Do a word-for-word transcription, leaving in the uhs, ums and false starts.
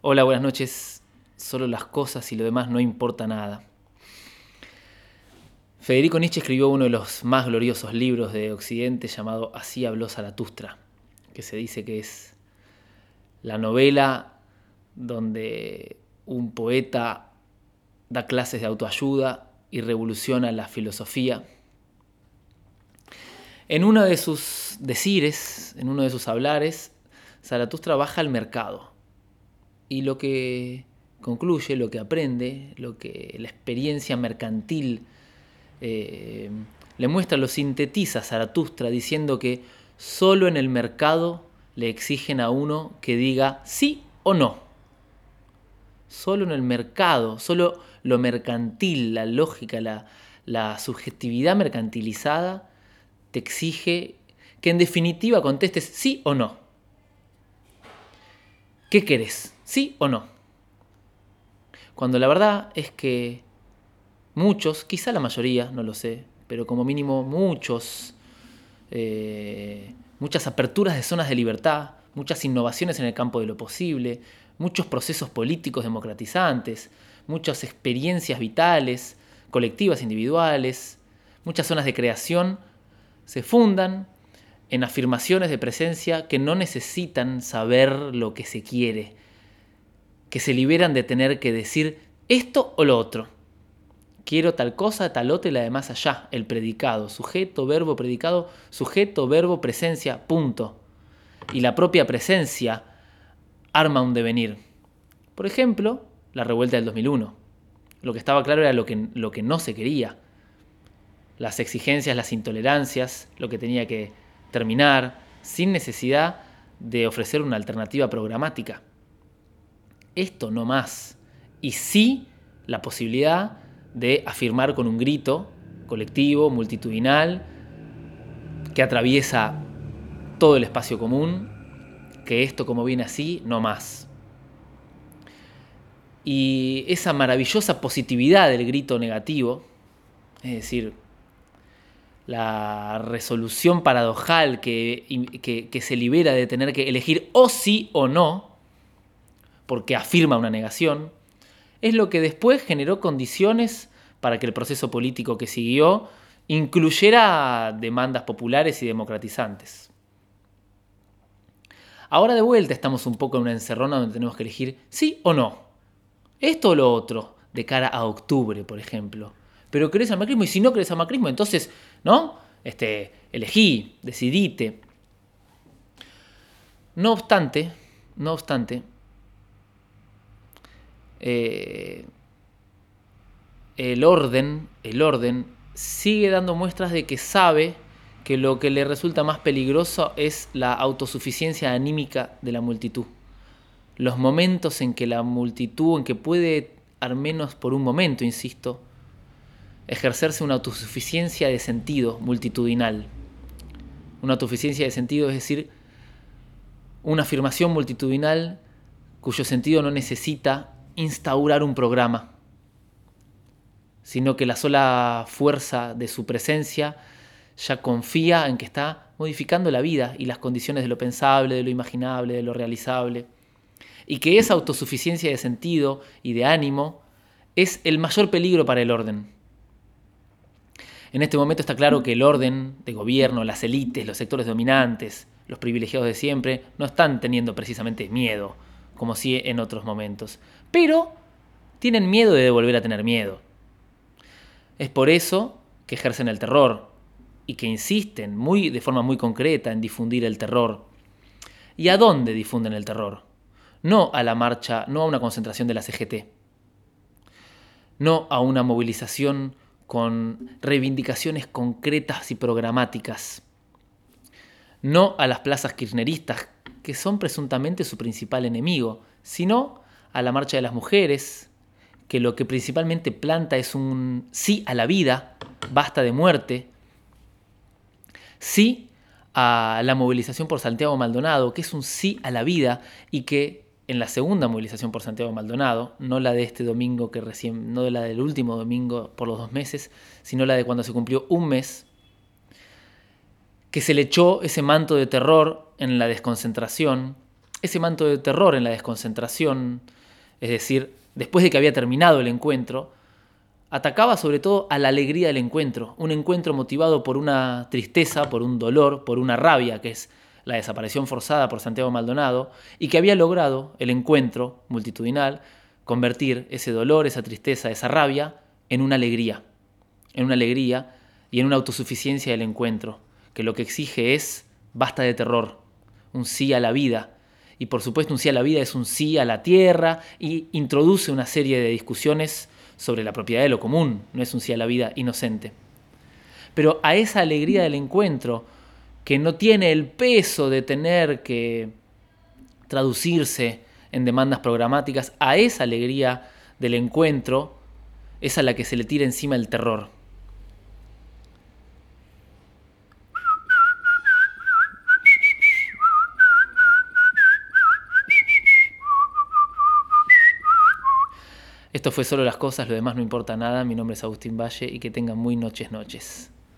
Hola, buenas noches. Solo las cosas y lo demás no importa nada. Federico Nietzsche escribió uno de los más gloriosos libros de Occidente llamado Así habló Zaratustra, que se dice que es la novela donde un poeta da clases de autoayuda y revoluciona la filosofía. En uno de sus decires, en uno de sus hablares, Zaratustra baja al mercado y lo que concluye, lo que aprende, lo que la experiencia mercantil eh, le muestra, lo sintetiza Zaratustra diciendo que solo en el mercado le exigen a uno que diga sí o no. Solo en el mercado, solo lo mercantil, la lógica, la, la subjetividad mercantilizada te exige que en definitiva contestes sí o no. ¿Qué querés? ¿Sí o no? Cuando la verdad es que muchos, quizá la mayoría, no lo sé, pero como mínimo muchos, eh, muchas aperturas de zonas de libertad, muchas innovaciones en el campo de lo posible, muchos procesos políticos democratizantes, muchas experiencias vitales, colectivas, individuales, muchas zonas de creación se fundan en afirmaciones de presencia que no necesitan saber lo que se quiere, que se liberan de tener que decir esto o lo otro. Quiero tal cosa, tal otra y la de más allá. El predicado, sujeto, verbo, predicado, sujeto, verbo, presencia, punto. Y la propia presencia arma un devenir. Por ejemplo, la revuelta del dos mil uno. Lo que estaba claro era lo que, lo que no se quería. Las exigencias, las intolerancias, lo que tenía que terminar, sin necesidad de ofrecer una alternativa programática. Esto no más. Y sí la posibilidad de afirmar con un grito colectivo, multitudinal, que atraviesa todo el espacio común, que esto como viene así, no más. Y esa maravillosa positividad del grito negativo, es decir, la resolución paradojal que, que, que se libera de tener que elegir o sí o no, porque afirma una negación, es lo que después generó condiciones para que el proceso político que siguió incluyera demandas populares y democratizantes. Ahora de vuelta estamos un poco en una encerrona donde tenemos que elegir sí o no. Esto o lo otro, de cara a octubre, por ejemplo. Pero querés al macrismo y si no querés al macrismo, entonces, ¿no? Este, elegí, decidite. No obstante, no obstante, eh, el orden, el orden sigue dando muestras de que sabe que lo que le resulta más peligroso es la autosuficiencia anímica de la multitud. Los momentos en que la multitud, en que puede, al menos por un momento, insisto, ejercerse una autosuficiencia de sentido multitudinal. Una autosuficiencia de sentido, es decir, una afirmación multitudinal cuyo sentido no necesita instaurar un programa, sino que la sola fuerza de su presencia ya confía en que está modificando la vida y las condiciones de lo pensable, de lo imaginable, de lo realizable. Y que esa autosuficiencia de sentido y de ánimo es el mayor peligro para el orden. En este momento está claro que el orden de gobierno, las élites, los sectores dominantes, los privilegiados de siempre, no están teniendo precisamente miedo, como sí en otros momentos. Pero tienen miedo de volver a tener miedo. Es por eso que ejercen el terror y que insisten muy, de forma muy concreta en difundir el terror. ¿Y a dónde difunden el terror? No a la marcha, no a una concentración de la C G T, no a una movilización con reivindicaciones concretas y programáticas, no a las plazas kirchneristas, que son presuntamente su principal enemigo, sino a la marcha de las mujeres, que lo que principalmente planta es un sí a la vida, basta de muerte, sí a la movilización por Santiago Maldonado, que es un sí a la vida y que en la segunda movilización por Santiago Maldonado, no la de este domingo que recién, no la del último domingo por los dos meses, sino la de cuando se cumplió un mes, que se le echó ese manto de terror en la desconcentración, ese manto de terror en la desconcentración, es decir, después de que había terminado el encuentro, atacaba sobre todo a la alegría del encuentro, un encuentro motivado por una tristeza, por un dolor, por una rabia, que es la desaparición forzada por Santiago Maldonado, y que había logrado el encuentro multitudinal convertir ese dolor, esa tristeza, esa rabia en una alegría, en una alegría y en una autosuficiencia del encuentro, que lo que exige es basta de terror, un sí a la vida. Y por supuesto un sí a la vida es un sí a la tierra y introduce una serie de discusiones sobre la propiedad de lo común, no es un sí a la vida inocente. Pero a esa alegría del encuentro, que no tiene el peso de tener que traducirse en demandas programáticas, a esa alegría del encuentro es a la que se le tira encima el terror. Esto fue Solo las Cosas, lo demás no importa nada. Mi nombre es Agustín Valle y que tengan muy noches noches.